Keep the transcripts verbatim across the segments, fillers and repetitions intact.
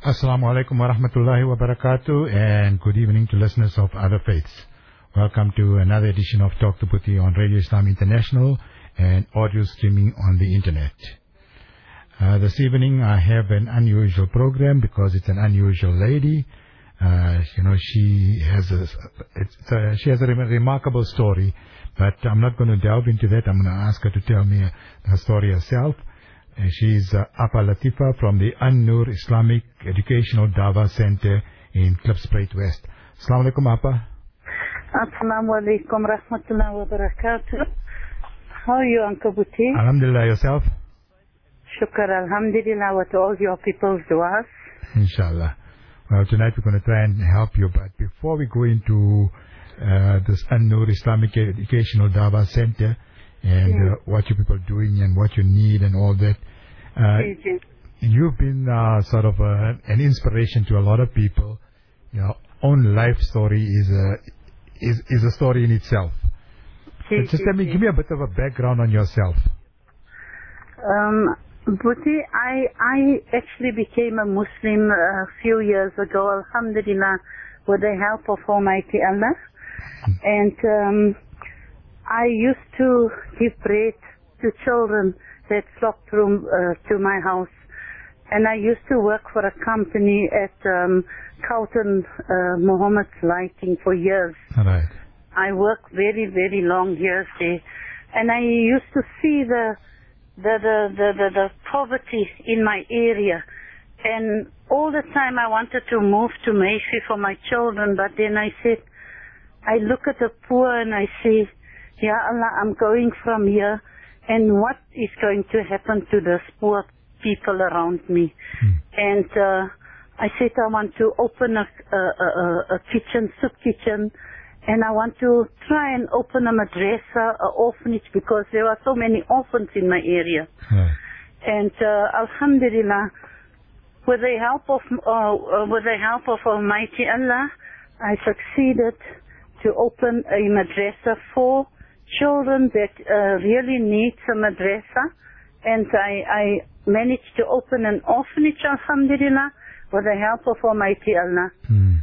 Assalamu alaikum wa rahmatullahi wa barakatuh, and good evening to listeners of other faiths. Welcome to another edition of Talk to Bhuti on Radio Islam International and audio streaming on the internet. Uh, this evening I have an unusual program because it's an unusual lady. Uh, you know, she has a, it's a she has a re- remarkable story, but I'm not going to delve into that. I'm going to ask her to tell me her story herself. Uh, she's uh, Appa Latifa from the An-Nur Islamic Educational Dawah Center in Klipspruit West. Assalamu alaikum, Appa. Assalamu alaikum rahmatullahi wa barakatuh. How are you, Uncle Bhuti? Alhamdulillah, yourself? Shukr, alhamdulillah, with all your people's du'as. Inshallah. Well, tonight we're going to try and help you, but before we go into uh, this An-Nur Islamic Educational Dawah Center, and uh, what you people are doing and what you need and all that. Uh, you've been uh, sort of uh, an inspiration to a lot of people. Your own life story is a, is, is a story in itself. But just tell me, give me a bit of a background on yourself. Um, Bhuti, I, I actually became a Muslim a few years ago, alhamdulillah, with the help of Almighty Allah. And um, I used to give bread to children that flocked through uh, to my house, and I used to work for a company at um, Carlton uh, Mohammed's Lighting for years. All right. I worked very, very long years there, and I used to see the the the the, the, the poverty in my area, and all the time I wanted to move to Mayfi for my children, but then I said, I look at the poor and I see, Ya Allah, I'm going from here, and what is going to happen to the poor people around me? Mm. And uh, I said I want to open a, a, a, a kitchen, soup kitchen, and I want to try and open a madrasa, an orphanage, because there are so many orphans in my area. Mm. And uh, alhamdulillah, with the help of uh, with the help of Almighty Allah, I succeeded to open a madrasa for children that uh, really need a madrasa, and I, I managed to open an orphanage, alhamdulillah, with the help of Almighty Allah. Hmm.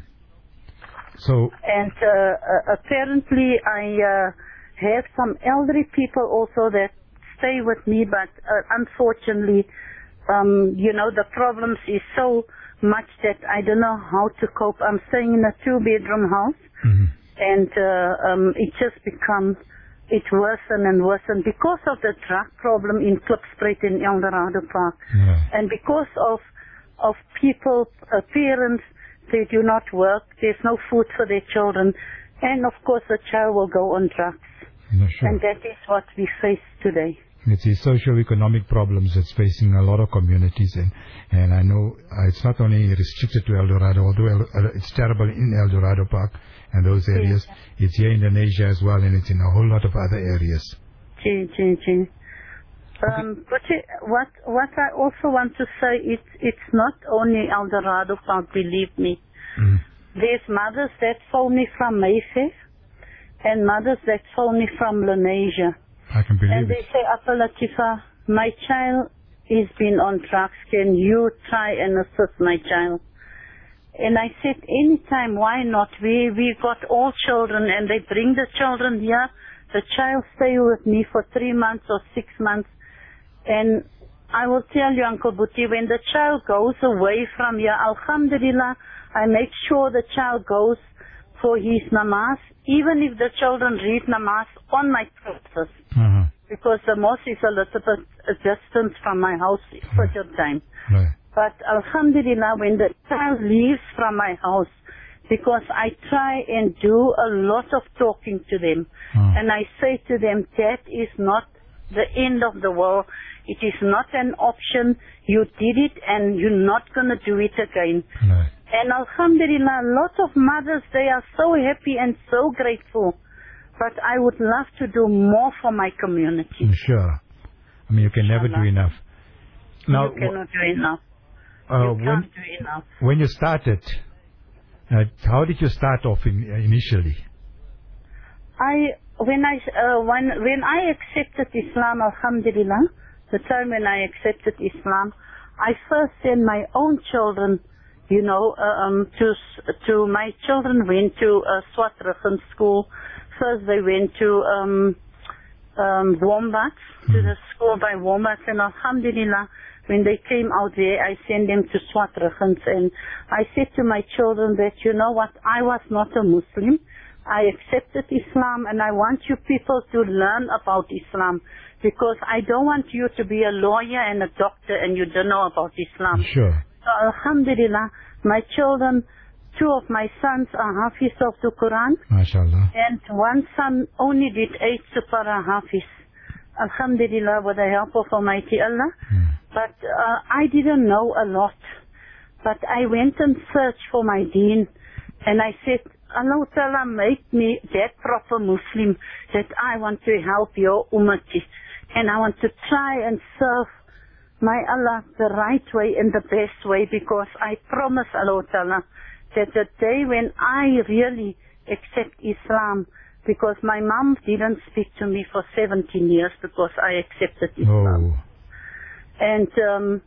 So, and uh, uh, apparently I uh, have some elderly people also that stay with me, but uh, unfortunately, um, you know, the problems is so much that I don't know how to cope. I'm staying in a two-bedroom house, mm-hmm. and uh, um, it just becomes It worsened and worsened because of the drug problem in Klipspruit in Eldorado Park. Yeah. And because of of people, uh, parents, they do not work, there's no food for their children, and of course the child will go on drugs. No, sure. And that is what we face today. It's the socio-economic problems that's facing a lot of communities, and, and I know uh, it's not only restricted to Eldorado, although El, it's terrible in Eldorado Park and those areas. Yes. It's here in Indonesia as well, and it's in a whole lot of other areas. Gee, gee, gee. Um, but what what I also want to say, it's it's not only Eldorado Park, believe me. Mm-hmm. There's mothers that phone me from Mayfair, and mothers that phone me from Lenasia. I can believe and they it. say, Appa Latifa, my child has been on drugs. Can you try and assist my child? And I said, anytime, why not? We we got all children, and they bring the children here. The child stay with me for three months or six months. And I will tell you, Uncle Bhuti, when the child goes away from here, alhamdulillah, I make sure the child goes for his namaz, even if the children read namaz on my premises. Uh-huh. Because the mosque is a little bit a distance from my house for your time. Right. But alhamdulillah, when the child leaves from my house, because I try and do a lot of talking to them, uh-huh. and I say to them, that is not the end of the world. It is not an option. You did it and you're not going to do it again. Right. And alhamdulillah, lots of mothers, they are so happy and so grateful. But I would love to do more for my community. Sure. I mean, you can never do enough. Now, you cannot do enough. Uh, you when, can't do enough. When you started, uh, how did you start off in, uh, initially? I, when I, uh, when, when I accepted Islam, alhamdulillah, the time when I accepted Islam, I first sent my own children you know, uh, um, to, to, my children went to uh, Swartrugen school. First they went to, um, um, Wombat, mm. to the school by Wombat, and alhamdulillah, when they came out there, I sent them to Swartrugen, and I said to my children that, you know what, I was not a Muslim. I accepted Islam, and I want you people to learn about Islam, because I don't want you to be a lawyer and a doctor and you don't know about Islam. Sure. So alhamdulillah, my children, two of my sons are Hafiz of the Quran. MashaAllah. And one son only did eight Supara Hafiz. Alhamdulillah, with the help of Almighty Allah. Hmm. But uh, I didn't know a lot. But I went and searched for my deen. And I said, Allah Ta'ala make me that proper Muslim that I want to help your ummati. And I want to try and serve my Allah the right way and the best way, because I promise Allah Ta'ala that the day when I really accept Islam, because my mom didn't speak to me for seventeen years because I accepted Islam. Oh. And um,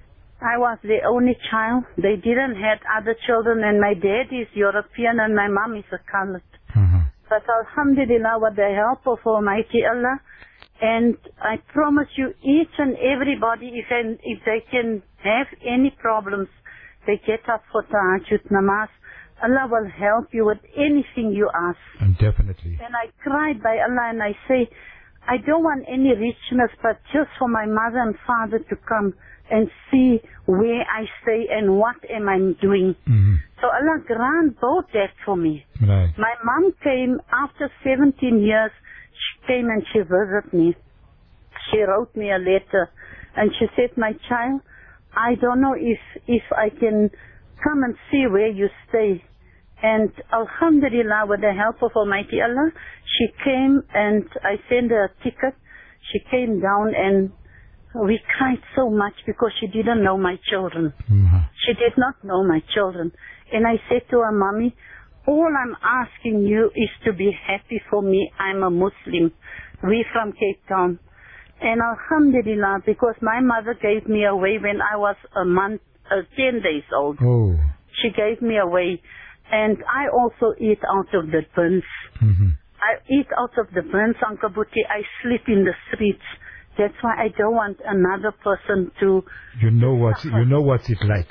I was the only child. They didn't have other children, and my dad is European and my mom is a colored. Mm-hmm. But alhamdulillah, with the help of Almighty Allah, and I promise you, each and everybody, if, and if they can have any problems, they get up for tahajjud namaz, Allah will help you with anything you ask. And definitely. And I cried by Allah and I say, I don't want any richness, but just for my mother and father to come and see where I stay and what am I doing. Mm-hmm. So Allah grant both that for me. Right. My mom came after seventeen years. She came and she visited me. She wrote me a letter and she said, my child, I don't know if, if I can come and see where you stay. And alhamdulillah, with the help of Almighty Allah, she came and I sent her a ticket. She came down and we cried so much because she didn't know my children. Mm-hmm. She did not know my children. And I said to her, Mommy, all I'm asking you is to be happy for me. I'm a Muslim. We from Cape Town. And alhamdulillah, because my mother gave me away when I was a month, uh, ten days old. Oh. She gave me away. And I also eat out of the bins. Mm-hmm. I eat out of the bins, Uncle Buti. I sleep in the streets. That's why I don't want another person to... You know what's, you know what's it like.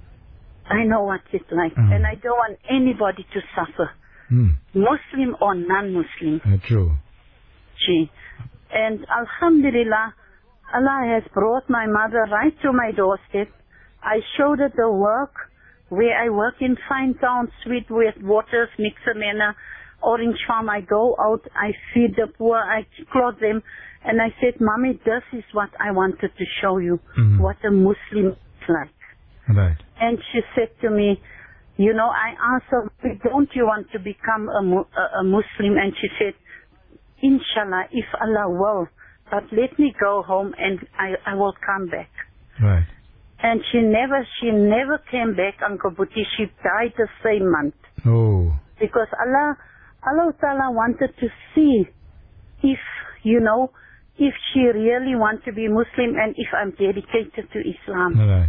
I know what it's like. Mm. And I don't want anybody to suffer. Mm. Muslim or non-Muslim. Uh, true. Gee. And alhamdulillah, Allah has brought my mother right to my doorstep. I showed her the work where I work in Fine Town, Sweet Waters, Mixer Manor, Orange Farm. I go out, I feed the poor, I clothe them. And I said, Mommy, this is what I wanted to show you, mm-hmm. what a Muslim is like. Right. And she said to me, you know, I asked her, don't you want to become a, a, a Muslim? And she said, Inshallah, if Allah will, but let me go home and I, I will come back. Right. And she never, she never came back, Uncle Buti. She died the same month. Oh. Because Allah, Allah Ta'ala wanted to see if, you know, if she really wants to be Muslim and if I'm dedicated to Islam. Right.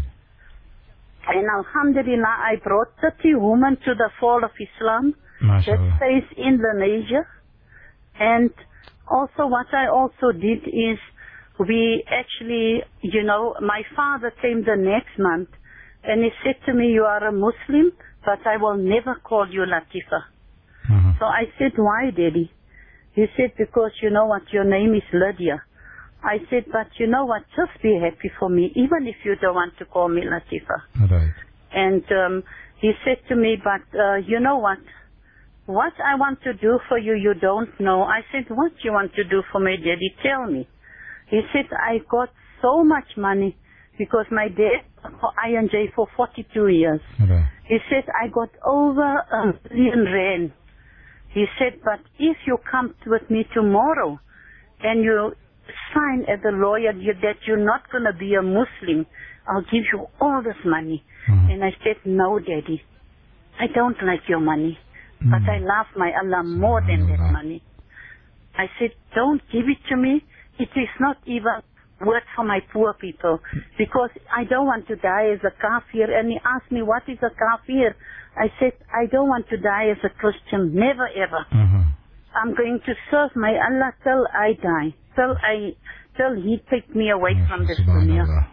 And alhamdulillah, I brought thirty women to the fall of Islam. MashaAllah. That stays in Indonesia. And also what I also did is we actually, you know, my father came the next month and he said to me, you are a Muslim, but I will never call you Latifa. Uh-huh. So I said, why, Daddy? He said, because you know what, your name is Lydia. I said, but you know what, just be happy for me, even if you don't want to call me Latifa. Right. And um, he said to me, but uh, you know what, what I want to do for you, you don't know. I said, what you want to do for me, Daddy? Tell me. He said, I got so much money because my dad worked for I N J for forty-two years. Right. He said, I got over a million rand. He said, but if you come with me tomorrow and you sign as a lawyer you, that you're not going to be a Muslim, I'll give you all this money. Mm. And I said, no, Daddy, I don't like your money, mm. but I love my Allah more than that money. I said, don't give it to me. It is not even word for my poor people, because I don't want to die as a kafir. And he asked me, what is a kafir? I said, I don't want to die as a Christian, never ever. Uh-huh. I'm going to serve my Allah till I die, till I, till He take me away Yes, from this dunya. Subhanallah.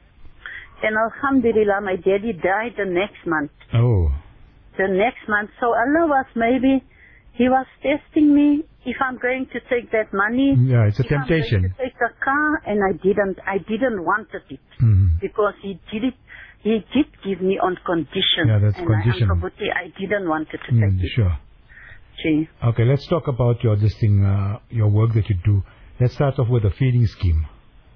And Alhamdulillah, my daddy died the next month. Oh. The next month. So Allah was maybe, He was testing me if I'm going to take that money. Yeah, it's a if temptation. I'm going to take a car, and I didn't. I didn't want it Mhm. because He did it. He did give me on condition. Yeah, that's and condition. I, Uncle Buti, I didn't want it to Mm, take it. sure. Gee. Okay, let's talk about your this thing, uh, your work that you do. Let's start off with the feeding scheme.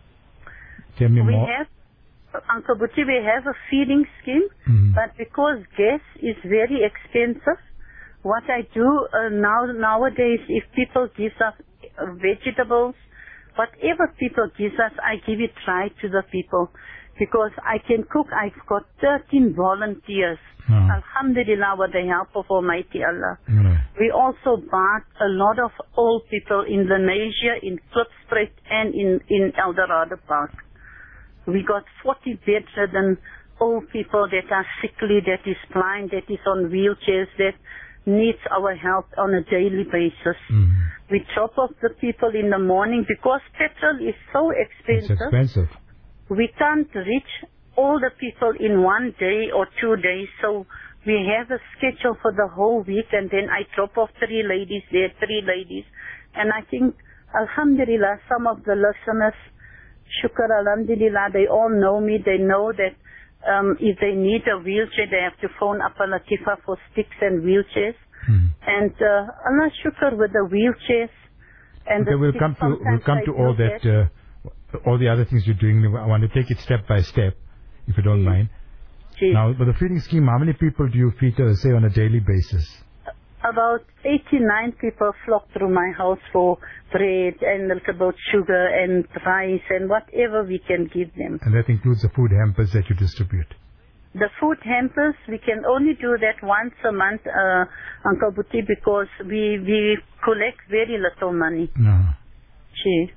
Tell me We more. have, Uncle Buti, we have a feeding scheme, Mhm. but because gas is very expensive, what I do uh, now nowadays, if people give us uh, vegetables, whatever people give us, I give it right to the people. Because I can cook, I've got thirteen volunteers. Uh-huh. Alhamdulillah, with the help of Almighty Allah. Right. We also bought a lot of old people in Lenasia, in Klipspruit, and in, in Eldorado Park. We got forty bedridden old people that are sickly, that is blind, that is on wheelchairs, that needs our help on a daily basis. Mhm. We drop off the people in the morning because petrol is so It's expensive. expensive. We can't reach all the people in one day or two days, so we have a schedule for the whole week, and then I drop off three ladies there, three ladies. And I think, Alhamdulillah, some of the listeners, Shukr Alhamdulillah, they all know me. They know that um, if they need a wheelchair, they have to phone up a Latifa for sticks and wheelchairs. Mhm. And uh, Allah Shukr with the wheelchairs. And Okay, the we'll sticks, come to we'll sometimes come I to all do that, uh, all the other things you're doing. I want to take it step by step, if you don't Mm. mind. Gee. Now, with the feeding scheme, how many people do you feed, uh, say, on a daily basis? About eighty-nine people flock through my house for bread and a little bit sugar and rice and whatever we can give them. And that includes the food hampers that you distribute. The food hampers, we can only do that once a month, uh, Uncle Buti, because we, we collect very little money. No. Gee.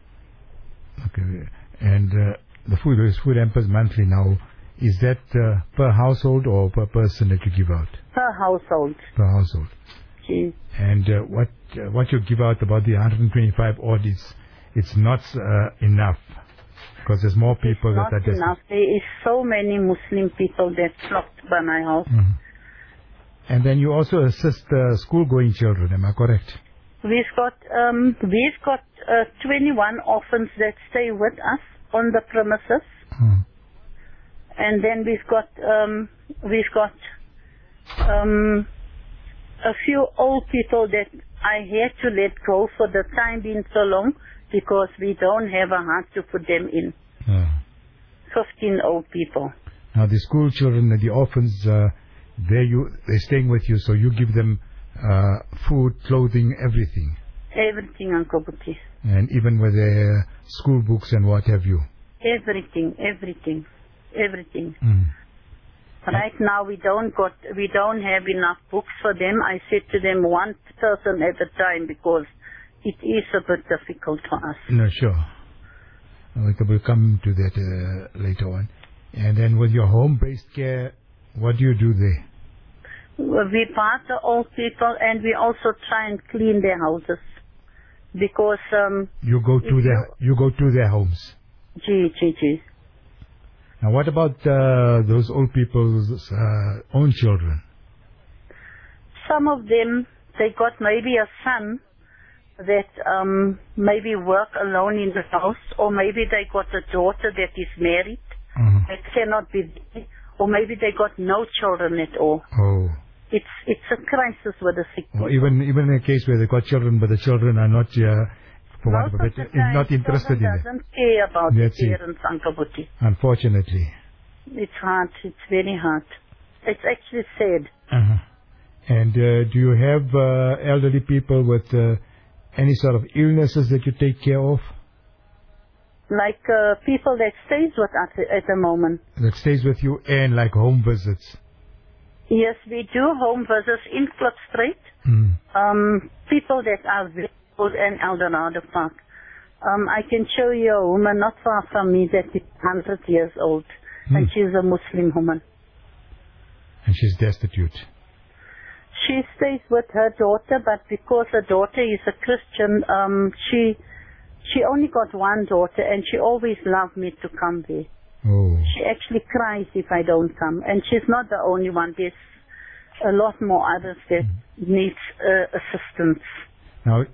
Okay. And uh, the food, those food hampers monthly now, is that uh, per household or per person that you give out? Per household. Per household. Gee. And uh, what uh, what you give out about the one hundred twenty-five odd is, it's not uh, enough, because there's more people It's that not are desperate. enough. There is so many Muslim people that flocked by my house. Mhm. And then you also assist uh, school-going children, am I correct? We've got um, we've got uh, twenty-one orphans that stay with us on the premises, Hmm. and then we've got um, we've got um, a few old people that I had to let go for the time being so long because we don't have a heart to put them in. Ah. Fifteen old people. Now the school children, the orphans, uh, they you they're staying with you, so you give them uh, food, clothing, everything, Everything, Uncle Buti. and even with their school books and what have you. Everything, everything, everything. Mm. Right now we don't got we don't have enough books for them. I said to them one person at a time because it is a bit difficult for us. No, sure. Uh, We'll come to that uh, later on. And then with your home-based care, what do you do there? We part the old people and we also try and clean their houses because um You go to If their you go to their homes. gee gee gee. Now, what about uh, those old people's uh, own children? Some of them they got maybe a son that um maybe work alone in the house, or maybe they got a daughter that is married Uh-huh. that cannot be there, or maybe they got no children at all. Oh, It's it's a crisis with the sick people. or even even in a case where they got children, but the children are not, uh, for want Most of a of the better, time, not interested in children it. doesn't care about That's the it. parents, Uncle Buti. Unfortunately. It's hard. It's very hard. It's actually sad. Uh-huh. And uh, do you have uh, elderly people with uh, any sort of illnesses that you take care of? Like uh, people that stays with us at the moment. That stays with you, and like home visits? Yes, we do home visits in Klipspruit. Mm. Um, people that are very old and Eldorado Park. Um, I can show you a woman not far from me that is one hundred years old, hmm. and she's a Muslim woman. And she's destitute. She stays with her daughter, but because her daughter is a Christian, um, she she only got one daughter, and she always loved me to come there. Oh. She actually cries if I don't come, and she's not the only one. There's a lot more others that mm. needs uh, assistance. Now,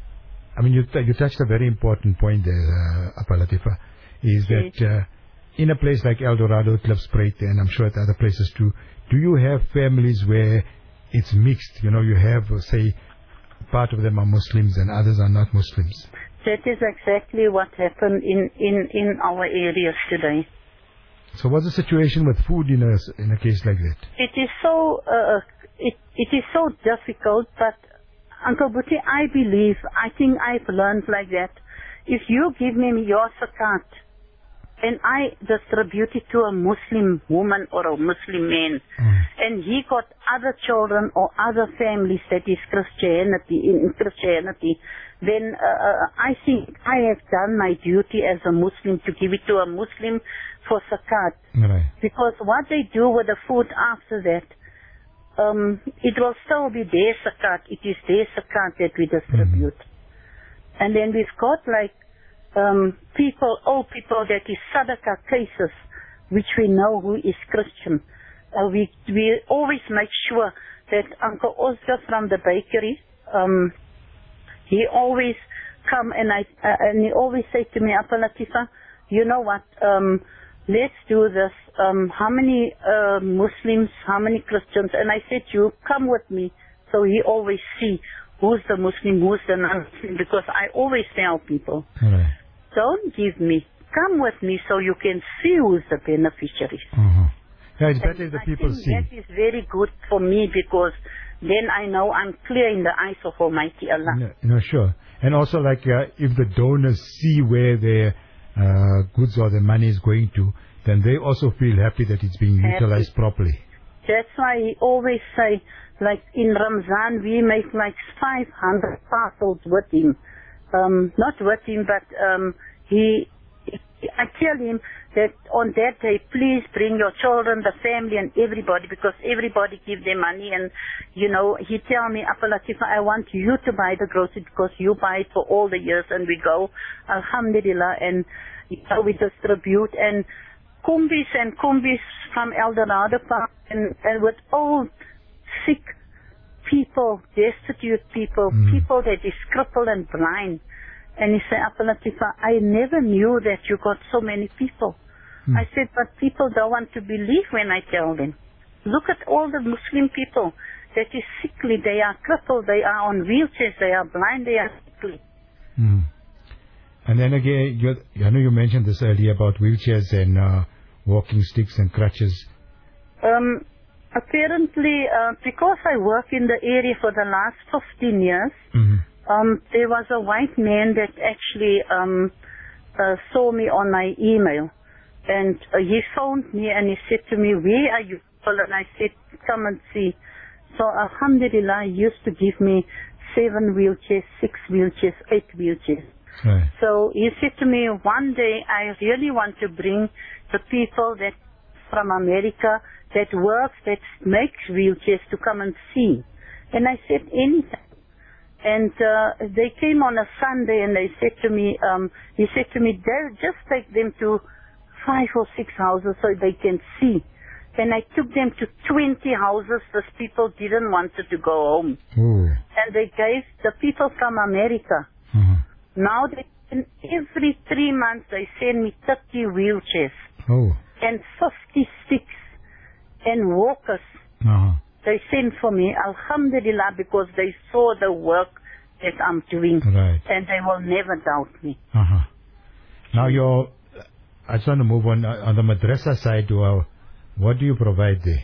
I mean, you t you touched a very important point there, uh, Appa Latifa, is that uh, in a place like El Dorado, Klipspruit, and I'm sure at other places too, do you have families where it's mixed? You know, you have, uh, say, part of them are Muslims and others are not Muslims. That is exactly what happened in, in, in our areas today. So what's the situation with food in a, in a case like that? It is so, uh, it, it is so difficult, but Uncle Boetie, I believe, I think I've learned like that. If you give me your zakat, and I distribute it to a Muslim woman or a Muslim man, mm. and he got other children or other families that is Christianity, in Christianity, then uh, I think I have done my duty as a Muslim to give it to a Muslim for zakat. Right. Because what they do with the food after that, um, it will still be their zakat. It is their zakat that we distribute. Mm-hmm. And then we've got like um, people, old people that is sadaqah cases, which we know who is Christian. Uh, we we always make sure that Uncle Oscar from the bakery, um, he always come and I uh, and he always say to me, Appa Latifa, you know what? Um, let's do this. Um, how many uh, Muslims? How many Christians? And I said, you come with me. So he always see who's the Muslim, who's the non-Muslim, because I always tell people, right. don't give me, come with me so you can see who's the beneficiaries. Uh-huh. Yeah, it's better if the I people think see. That is very good for me because then I know I'm clear in the eyes of Almighty Allah. No, no sure. And also, like, uh, if the donors see where their uh, goods or their money is going to, then they also feel happy that it's being happy. utilized properly. That's why he always say, like in Ramzan, we make like five hundred parcels with him. Um, not with him, but um, he, he, I tell him that on that day, please bring your children, the family, and everybody, because everybody give their money. And, you know, he tell me, Appa Latifa, I want you to buy the groceries because you buy it for all the years. And we go, Alhamdulillah, and you know, we distribute. And kumbis and kumbis from El Dorado Park, and, and with all sick people, destitute people, mm. people that is crippled and blind. And he said, Appa Latifa, I never knew that you got so many people. Mm. I said, but people don't want to believe when I tell them. Look at all the Muslim people that is sickly, they are crippled, they are on wheelchairs, they are blind, they are sickly. Mm. And then again, you, I know you mentioned this earlier about wheelchairs and uh, walking sticks and crutches. Um, apparently, uh, because I work in the area for the last fifteen years, mm-hmm. um, there was a white man that actually um, uh, saw me on my email. And uh, he phoned me and he said to me, where are you? And I said, come and see. So Alhamdulillah, he used to give me seven wheelchairs, six wheelchairs, eight wheelchairs. Right. So he said to me, one day I really want to bring the people that from America that works, that makes wheelchairs to come and see. And I said, anytime. And uh, they came on a Sunday and they said to me, um, he said to me, just take them to five or six houses so they can see. And I took them to twenty houses. Those people didn't want to go home. Ooh. And they gave the people from America. Mm-hmm. Now they, every three months they send me thirty wheelchairs. Oh. And fifty sticks and walkers. Uh-huh. They send for me, Alhamdulillah, because they saw the work that I'm doing. Right. And they will never doubt me. Uh-huh. Now your, I just want to move on, uh, on the madrasa side, uh, what do you provide there?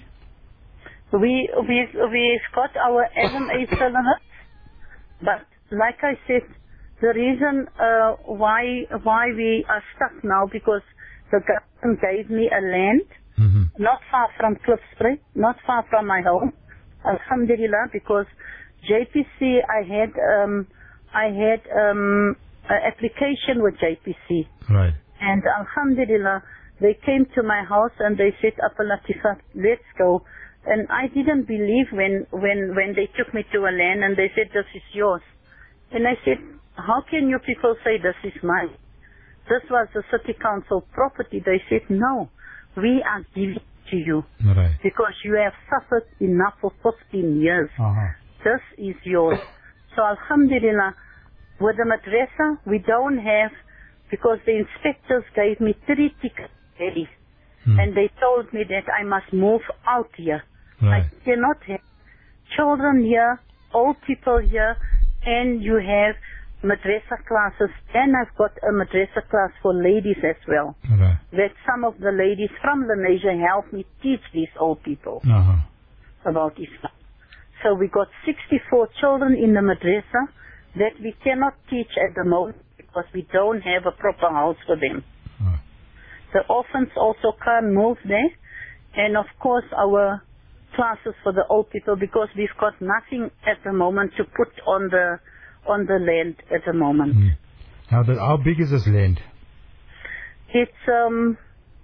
We, we, we've got our S M A syllabus, but like I said, the reason uh, why why we are stuck now, because the government gave me a land, mm-hmm. not far from Klipspruit, not far from my home, Alhamdulillah, because J P C, I had um, I had um, an application with J P C. Right. And Alhamdulillah, they came to my house and they said, Appa Latifa, let's go. And I didn't believe when, when, when they took me to a land and they said, this is yours. And I said, how can you people say this is mine? This was the city council property. They said, no, we are giving it to you. Right. Because you have suffered enough for fifteen years. Uh-huh. This is yours. So Alhamdulillah, with the madrasa, we don't have, because the inspectors gave me three tickets ready. Hmm. And they told me that I must move out here. Right. I cannot have children here, old people here, and you have madrasa classes, and I've got a madrasa class for ladies as well. Right. That some of the ladies from Lenasia help me teach these old people uh-huh. about Islam. So we got sixty-four children in the madrasa that we cannot teach at the moment because we don't have a proper house for them. Uh. The orphans also can't move there, and of course our classes for the old people, because we've got nothing at the moment to put on the on the land at the moment. Mm. Now, the, how big is this land? It's, um,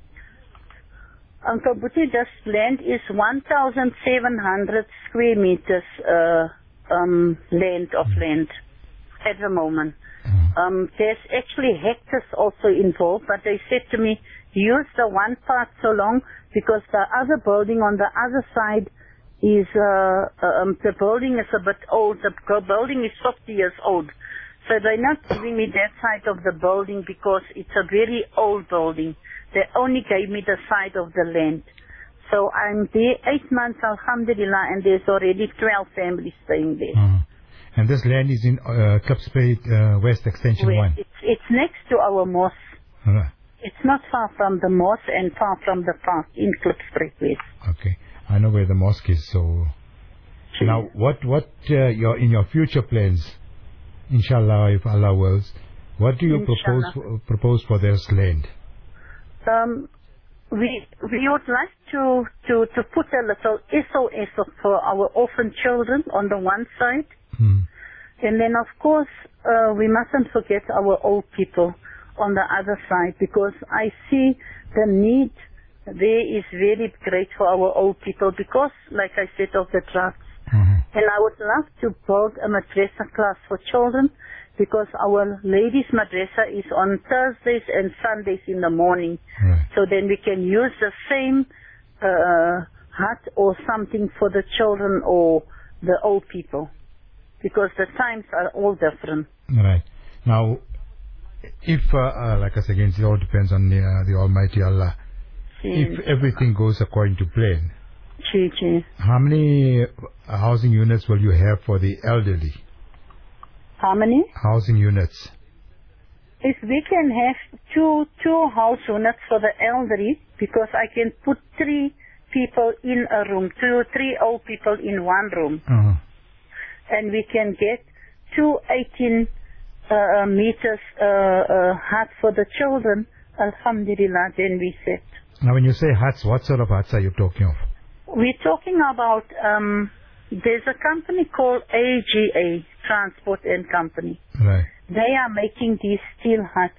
Uncle Buti, this land is one thousand seven hundred square meters uh, um, land of mm. land at the moment. Mm. Um, there's actually hectares also involved, but they said to me, use the one part so long because the other building on the other side is, uh, um, the building is a bit old. The building is fifty years old. So they're not giving me that side of the building because it's a very old building. They only gave me the side of the land. So I'm there eight months, Alhamdulillah, and there's already twelve families staying there. Uh-huh. And this land is in uh, Klipspruit uh, West Extension Where one? It's, it's next to our mosque. Uh-huh. It's not far from the mosque and far from the park in Klipspruit West. Okay. I know where the mosque is, so... Sure. Now, what, what uh, your, in your future plans, inshallah, if Allah wills, what do you propose for, propose for this land? Um, we we would like to, to, to put a little S O S for our orphan children on the one side. Hmm. And then, of course, uh, we mustn't forget our old people on the other side, because I see the need there is very great for our old people because, like I said, of the drugs. Mm-hmm. And I would love to build a madrasa class for children because our ladies' madrasa is on Thursdays and Sundays in the morning. Right. So then we can use the same uh, hut or something for the children or the old people because the times are all different. Right. Now, if, uh, uh, like I said again, it all depends on the, uh, the Almighty Allah. If everything goes according to plan, Gee, gee. how many housing units will you have for the elderly? How many? Housing units. If we can have two two house units for the elderly, because I can put three people in a room, two, three old people in one room. Uh-huh. And we can get two eighteen uh, meters uh, uh, huts for the children. Alhamdulillah, then we said. Now, when you say huts, what sort of huts are you talking of? We're talking about, um, there's a company called A G A, Transport and Company. Right. They are making these steel huts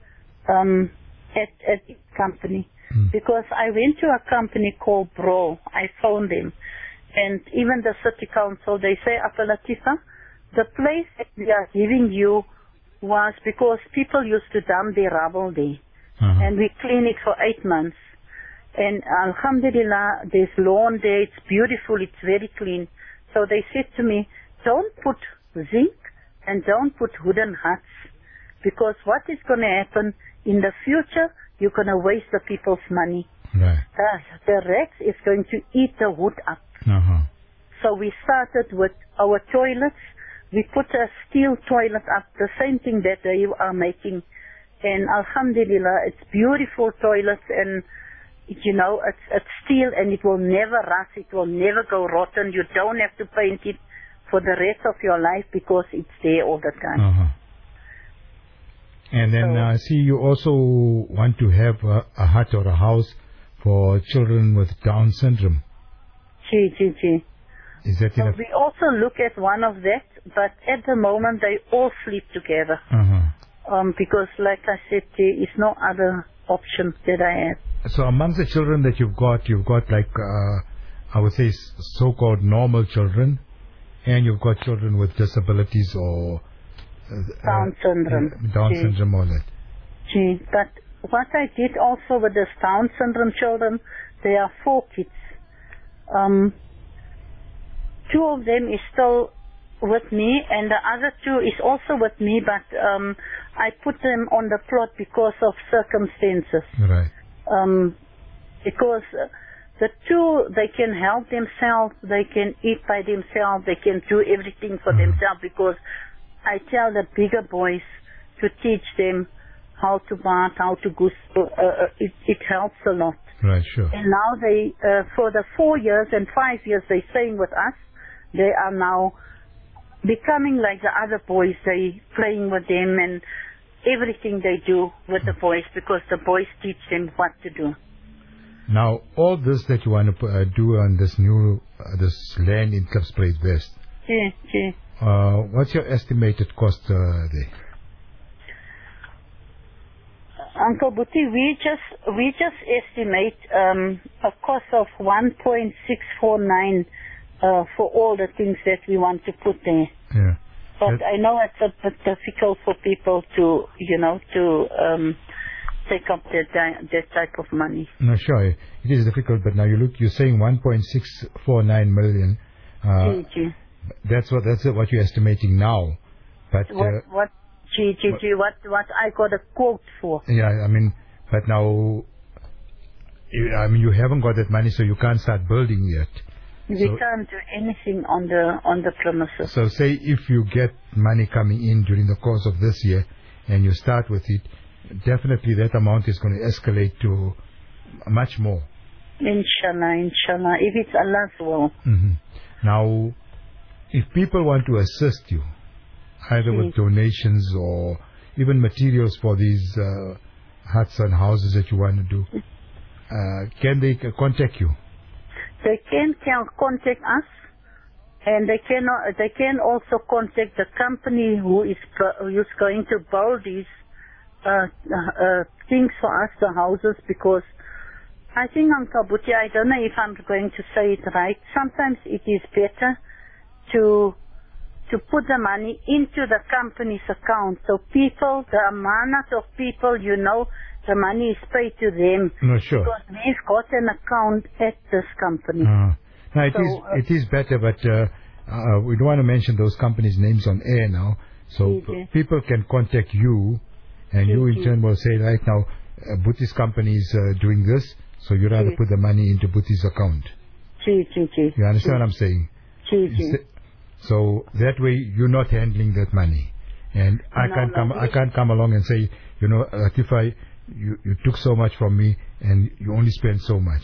um, at, at this company. Hmm. Because I went to a company called Bro. I phoned them. And even the city council, they say, Appa Latifa, the place that we are giving you was because people used to dump their rubble there. Uh-huh. And we clean it for eight months. And Alhamdulillah, there's lawn there, it's beautiful, it's very clean. So they said to me, don't put zinc and don't put wooden huts, because what is going to happen in the future, you're going to waste the people's money. Right. Uh, the rats is going to eat the wood up. Uh-huh. So we started with our toilets. We put a steel toilet up, the same thing that they are making. And Alhamdulillah, it's beautiful toilets, and you know, it's, it's steel and it will never rust, it will never go rotten. You don't have to paint it for the rest of your life because it's there all the time. Uh-huh. And then so, I uh, see you also want to have a, a hut or a house for children with Down syndrome. Gee, gee, gee. Is that so enough? We also look at one of that, but at the moment they all sleep together. Uh-huh. um, because, like I said, there is no other option that I have. So amongst the children that you've got, you've got like, uh, I would say so-called normal children, and you've got children with disabilities or uh, Down syndrome. Uh, Down Gee. syndrome or that. Gee, but what I did also with the Down syndrome children, there are four kids. Um, two of them is still with me, and the other two is also with me, but um, I put them on the plot because of circumstances. Right. Um, because uh, the two, they can help themselves, they can eat by themselves, they can do everything for Mm-hmm. themselves, because I tell the bigger boys to teach them how to bath, how to go, uh, uh, it, it helps a lot. Right, sure. And now they, uh, for the four years and five years they're staying with us, they are now becoming like the other boys. They playing with them and everything they do with the boys, because the boys teach them what to do. Now, all this that you want to uh, do on this new, uh, this land in Klipspruit West, Yeah, yeah. uh, what's your estimated cost uh, there? Uncle Boetie, we just we just estimate um, a cost of one point six four nine uh, for all the things that we want to put there. Yeah. But That- I know it's a bit difficult for people to, you know, to um, take up that di- that type of money. No, sure. It is difficult, but now you look, you're saying one point six four nine million. Uh, Gee, gee. that's what that's what you're estimating now. But What uh, what gee, gee, gee, what what I got a quote for? yeah, I mean, but now, you- I mean, you haven't got that money, so you can't start building yet. We So- can't do anything on the on the premises. So say if you get money coming in during the course of this year and you start with it, definitely that amount is going to escalate to much more. Inshallah, inshallah. If it's Allah's will. hmm Now, if people want to assist you, either with donations or even materials for these uh, huts and houses that you want to do, uh, can they c- contact you? They can, can contact us, and they can uh, they can also contact the company who is pro- who is going to build these uh, uh, things for us, the houses, because I think, Uncle Boetie, I don't know if I'm going to say it right. Sometimes it is better to to put the money into the company's account, so people, the amanat of people, you know, the money is paid to them. No, sure. Because we've got an account at this company. Uh, no, it So, is uh, it is better, but uh, uh, we don't want to mention those companies' names on air now. So Yes, p- yes. people can contact you, and you in Yes, turn will say, right now, uh, Buti's company is uh, doing this, so you rather Yes. put the money into Buti's account. Gee, gee, gee. You understand what I'm saying? Gee, gee. Inste- So that way you're not handling that money, and I No, can't no, come. I we- can't come along and say, you know, Latifa, you you took so much from me, and you only spent so much.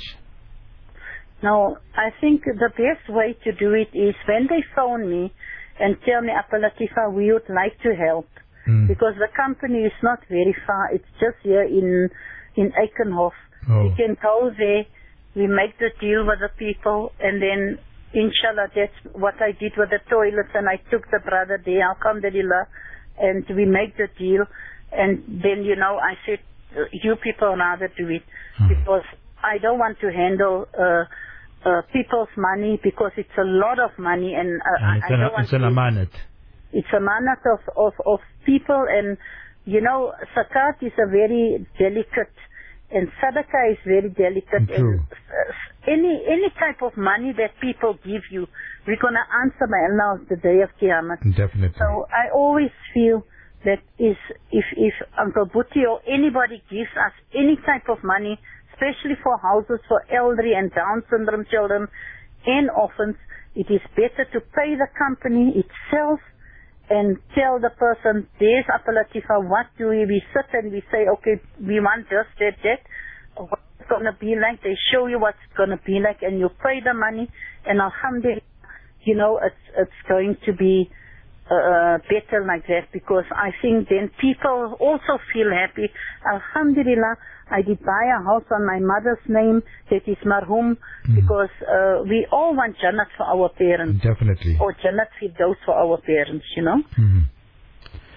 No, I think the best way to do it is when they phone me and tell me, Appa Latifa, we would like to help. Mm. Because the company is not very far. It's just here in in Eikenhof. Oh. We can go there, we make the deal with the people, and then, inshallah, that's what I did with the toilets, and I took the brother there, alhamdulillah, and we make the deal. And then, you know, I said, you people rather do it, Hmm. because I don't want to handle uh, uh, people's money, because it's a lot of money, and uh, And I, it's I an, don't want it's an to... amanat. It's a manat of, of, of people, and, you know, zakat is a very delicate, and sadaqah is very delicate. True. And uh, any any type of money that people give you, we're going to answer by Allah on the day of Qiyamah. Definitely. So I always feel that is if, if Uncle Boetie or anybody gives us any type of money, especially for houses for elderly and Down syndrome children and orphans, it is better to pay the company itself and tell the person, there's Appa Latifa, what do we, we sit and we say, okay, we want this, that, that, what's it going to be like, they show you what's going to be like, and you pay the money, and alhamdulillah, you know, it's, it's going to be uh, better like that, because I think then people also feel happy. Alhamdulillah, I did buy a house on my mother's name that is marhum, Mm. because uh, we all want Jannat for our parents, Definitely. or Jannat Firdaus for our parents, you know. Mhm.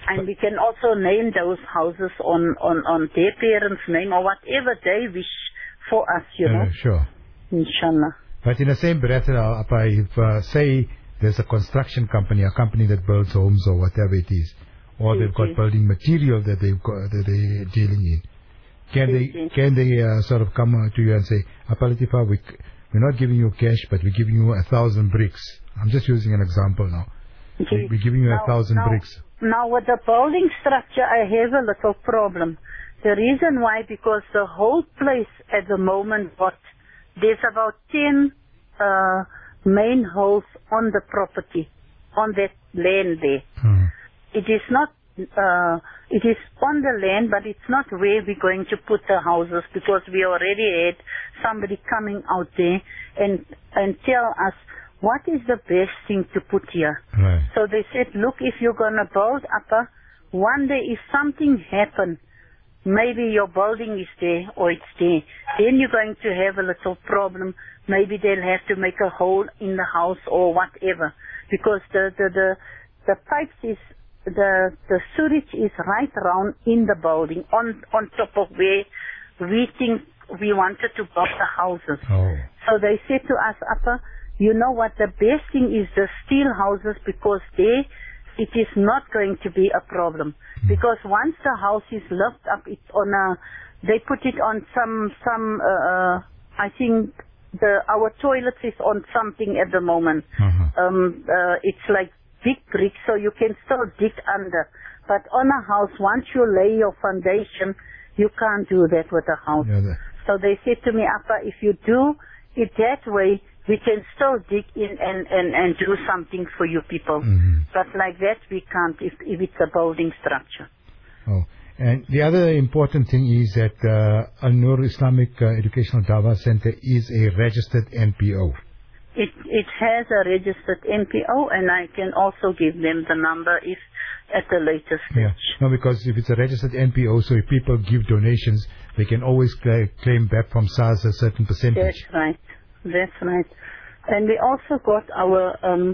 And we can also name those houses on, on, on their parents' name or whatever they wish for us, you uh, know. Sure. Inshallah. But in the same breath, uh, if uh, say there's a construction company, a company that builds homes or whatever it is, or they've got building material that they've got, that they're dealing in, can they can they uh, sort of come to you and say, Appa Latifa, we we're not giving you cash, but we're giving you a thousand bricks. I'm just using an example now. Okay. We're giving you now, a thousand now, bricks. Now with the building structure, I have a little problem. The reason why, because the whole place at the moment, what there's about ten uh, main holes on the property, on that land there. Hmm. It is not, uh, it is on the land, but it's not where we're going to put the houses, because we already had somebody coming out there and, and tell us what is the best thing to put here. Right. So they said, look, if you're going to build up, a, one day if something happens, maybe your building is there or it's there, then you're going to have a little problem. Maybe they'll have to make a hole in the house or whatever, because the, the, the, the pipes is, the, the sewage is right around in the building, on, on top of where we think we wanted to build the houses. Oh. So they said to us, Appa, you know what, the best thing is the steel houses, because there it is not going to be a problem. Mm. Because once the house is lifted up, it's on a, they put it on some, some, uh, I think the, our toilets is on something at the moment. Uh-huh. Um, uh, it's like big bricks, so you can still dig under. But on a house, once you lay your foundation, you can't do that with a house. Yeah, that. So they said to me, Appa, if you do it that way, we can still dig in and, and, and do something for you people. Mm-hmm. But like that, we can't if, if it's a building structure. Oh, and the other important thing is that uh, Al-Nur Islamic uh, Educational Dawah Center is a registered N P O. It, it has a registered N P O, and I can also give them the number if at the later stage. Yeah. No, because if it's a registered N P O, so if people give donations, they can always cl- claim back from SARS a certain percentage. That's right. That's right. And we also got our um,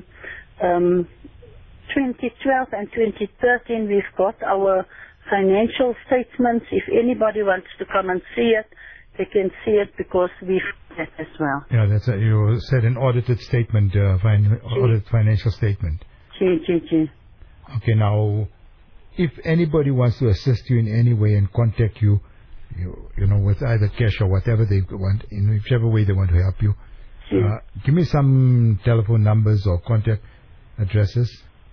um, twenty twelve and twenty thirteen, we've got our financial statements. If anybody wants to come and see it, they can see it, because we've got that as well. Yeah, that's a, you said an audited statement, uh, fin- audited financial statement. Gee, gee, gee. Okay, now, if anybody wants to assist you in any way and contact you, you, you know, with either cash or whatever they want, in whichever way they want to help you, uh, give me some telephone numbers or contact addresses.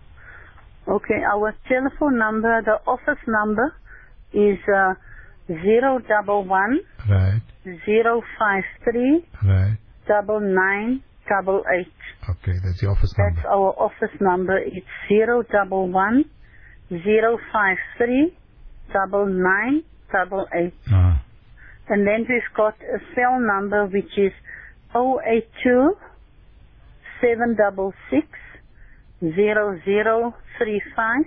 Okay, our telephone number, the office number is uh, zero double one Right. zero five three Right. double nine double eight. Okay, that's the office That's number. our office number. It's zero double one zero five three double nine double eight. Uh, And then we've got a cell number which is oh eight two seven double six zero zero three five.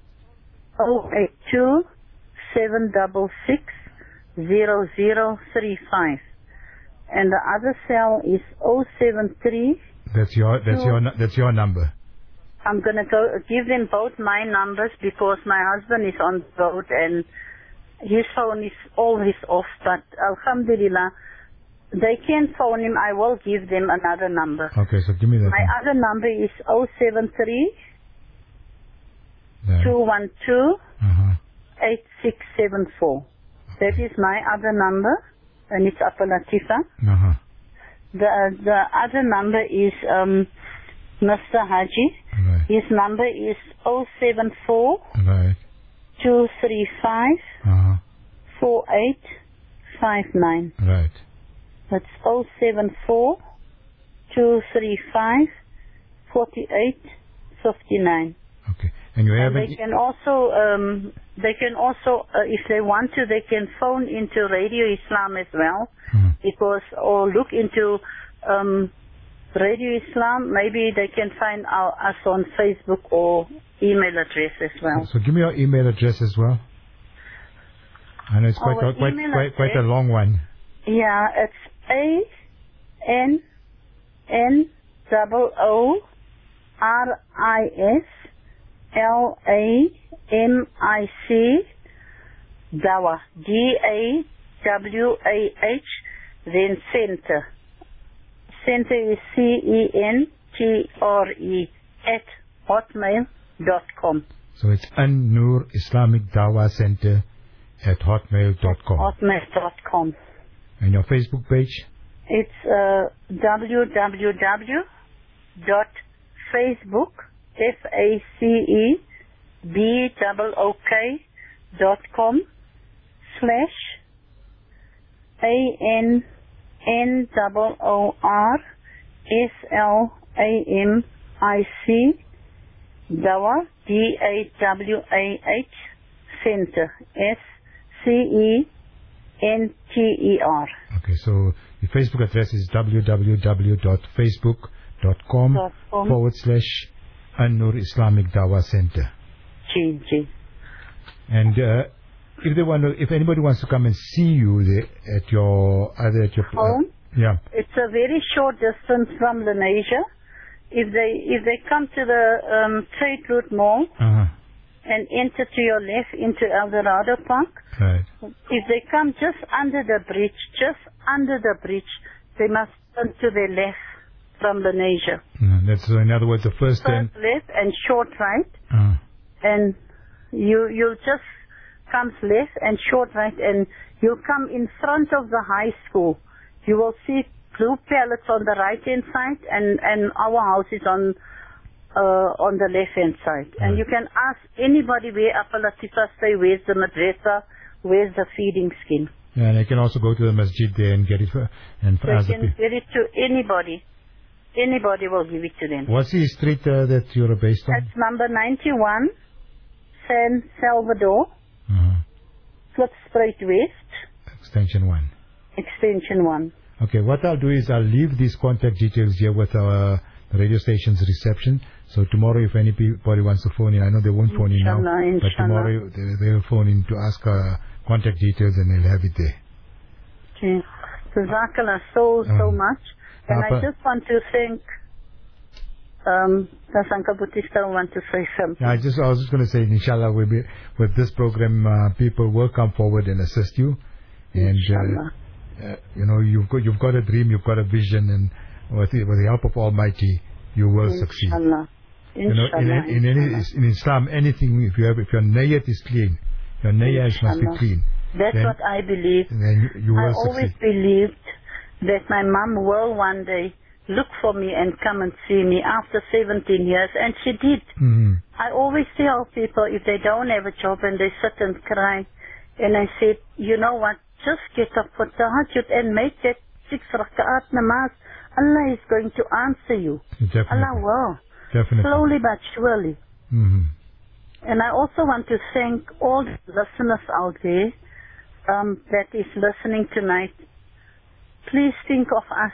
oh eight two seven double six zero zero three five. And the other cell is oh seven three. that's your that's your nu- that's your number. I'm gonna go give them both my numbers, because my husband is on the road and his phone is always off. But Alhamdulillah, they can phone him. I will give them another number. Okay, so give me that. My one. other number is oh seven three Right. two one two Uh-huh. eight six seven four. That is my other number, and it's Appa Latifa. Uh-huh. The the other number is um, Mister Haji. Right. His number is oh seven four Right. two three five Uh-huh. four eight five nine. Right. That's oh seven four two three five four eight five nine. Okay. And you have And an they e- can also, um, they can also, uh, if they want to, they can phone into Radio Islam as well, Hmm. because, or look into um, Radio Islam. Maybe they can find our, us on Facebook or email address as well. So give me your email address as well. I know it's quite Our a, quite email quite, quite a address- long one. Yeah, it's A N N O O R I S L A M I C, Dawa, D A W A H, then Center. Center is C E N T R E at hotmail dot com. So it's An-Nur Islamic Dawah Center at hotmail dot com. hotmail dot com. And your Facebook page? It's uh, w w w dot facebook, F A C E B O O K dot com slash A N N O O R S L A M I C Dawa, D A W A H, Center, S C E N T E R. Okay, so the Facebook address is w w w dot facebook dot com forward slash An-Nur Islamic Dawah Center. G G. And uh, if they want to, if anybody wants to come and see you there at your either at your home, uh, yeah, it's a very short distance from Lenasia. If they if they come to the um, Trade Route Mall uh-huh. and enter to your left into Eldorado Park, right. If they come just under the bridge, just under the bridge, they must turn to their left from Lenasia. Mm, that's uh, in other words the first, first turn. left and short right, uh. and you you'll just come left and short right, and you'll come in front of the high school. You will see blue pallets on the right hand side, and and our house is on uh, on the left hand side. Right. And you can ask anybody where Appa Latifa stay, where's the madrasa, where's the feeding scheme. Yeah, and I can also go to the masjid there and get it for, and They ask the can people. give it to anybody. Anybody will give it to them. What's the street uh, that you're based on? That's number ninety-one, San Salvador, uh-huh. Klipspruit West, Extension one. Extension one. Okay, what I'll do is I'll leave these contact details here with our radio station's reception. So tomorrow, if anybody wants to phone in, I know they won't phone in now, Inshallah, but inshallah. tomorrow they, they'll phone in to ask uh, contact details and they'll have it there. Okay. Jazakallah so, so Um, much. And I Papa- just want to thank, um, does Uncle Buti still want to say something? Yeah, I just I was just going to say, inshallah, we'll be, with this program, uh, people will come forward and assist you. And Inshallah. uh, uh, you know, you've got you've got a dream, you've got a vision, and with the, with the help of Almighty, you will succeed. Inshallah. You know, in, Inshallah. in, any, Inshallah. in Islam, anything, if you have, if your niyyat is clean, your niyyat must be Inshallah. clean. That's then, what I believe. Then you, you will I always succeed. believed that my mum will one day look for me and come and see me after seventeen years, and she did. Mm-hmm. I always tell people if they don't have a job and they sit and cry, and I said, you know what, just get up for tahajjud and make that six raka'at namaz. Allah is going to answer you. Definitely. Allah will. Definitely. Slowly but surely. Mm-hmm. And I also want to thank all the listeners out there um, that is listening tonight. Please think of us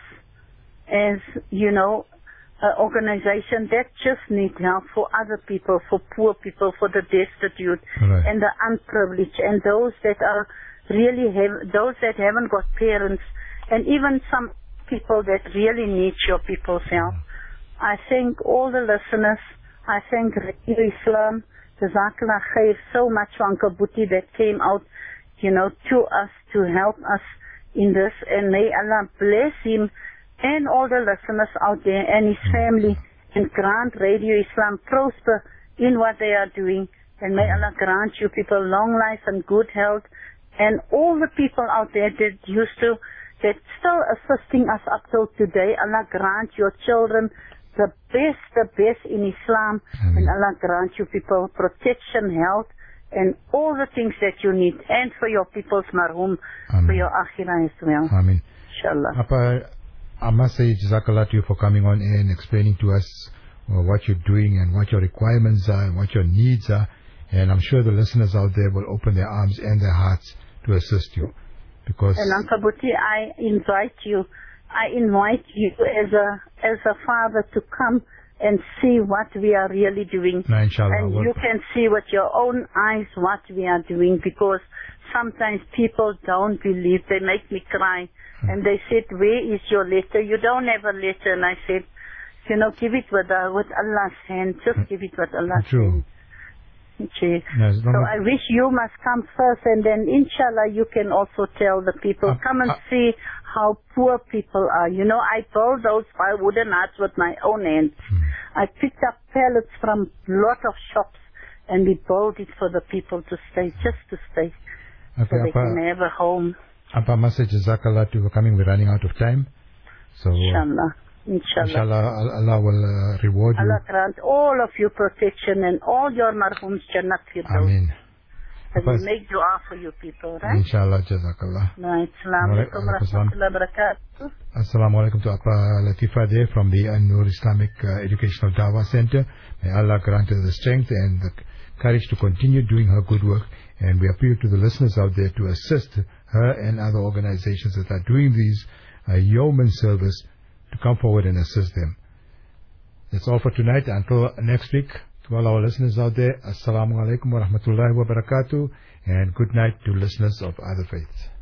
as, you know, an organization that just needs help for other people, for poor people, for the destitute, Right. and the unprivileged, and those that are really have, those that haven't got parents, and even some people that really need your people's help. I thank all the listeners. I thank Radio Islam. Jazakallah khair so much for Uncle Buti that came out, you know, to us to help us in this, and may Allah bless him and all the listeners out there and his family, and grant Radio Islam prosper in what they are doing, and may Allah grant you people long life and good health, and all the people out there that used to, that still assisting us up till today. Allah grant your children the best, the best in Islam, Amen. and Allah grant you people protection, health, and all the things that you need, and for your people's marhum, Amen. for your akhirah as well. I mean, Inshallah. Appa, I must say Jazakallah to you for coming on and explaining to us uh, what you're doing and what your requirements are and what your needs are. And I'm sure the listeners out there will open their arms and their hearts to assist you. Because And Uncle Buti, I invite you, I invite you as a as a father to come and see what we are really doing. No, inshallah, and we'll- you can see with your own eyes what we are doing, because sometimes people don't believe. They make me cry. Hmm. And they said, where is your letter? You don't have a letter. And I said, you know, give it with, uh, with Allah's hand. Just give it with Allah's True. hand. Gee. No, as So long I as- wish you must come first, and then inshallah you can also tell the people, Uh, come and uh, see how poor people are. You know, I built those five wooden huts with my own hands. Hmm. I picked up pallets from a lot of shops, and we built it for the people to stay, just to stay, so Okay, they can Appa, have a home. Appa Masa, Jazakallah to coming. We're running out of time. So, uh, Inshallah. Inshallah. inshallah, Al- Allah will uh, reward you. Allah grant all of you protection and all your marhums Jannat Firdaus. Ameen. And we Appa, make dua for you people, right? inshallah, Jazakallah. Right. Assalamu alaikum wa Alaikum rahmatullahi wa barakatuh. Assalamu alaikum to Appa Latifa there from the An-Nur Islamic uh, Educational Dawah Center. May Allah grant her the strength and the courage to continue doing her good work. And we appeal to the listeners out there to assist her and other organizations that are doing these uh, yeoman service to come forward and assist them. That's all for tonight. Until next week, to all our listeners out there, Assalamu alaikum wa rahmatullahi wa barakatuh, and good night to listeners of other faiths.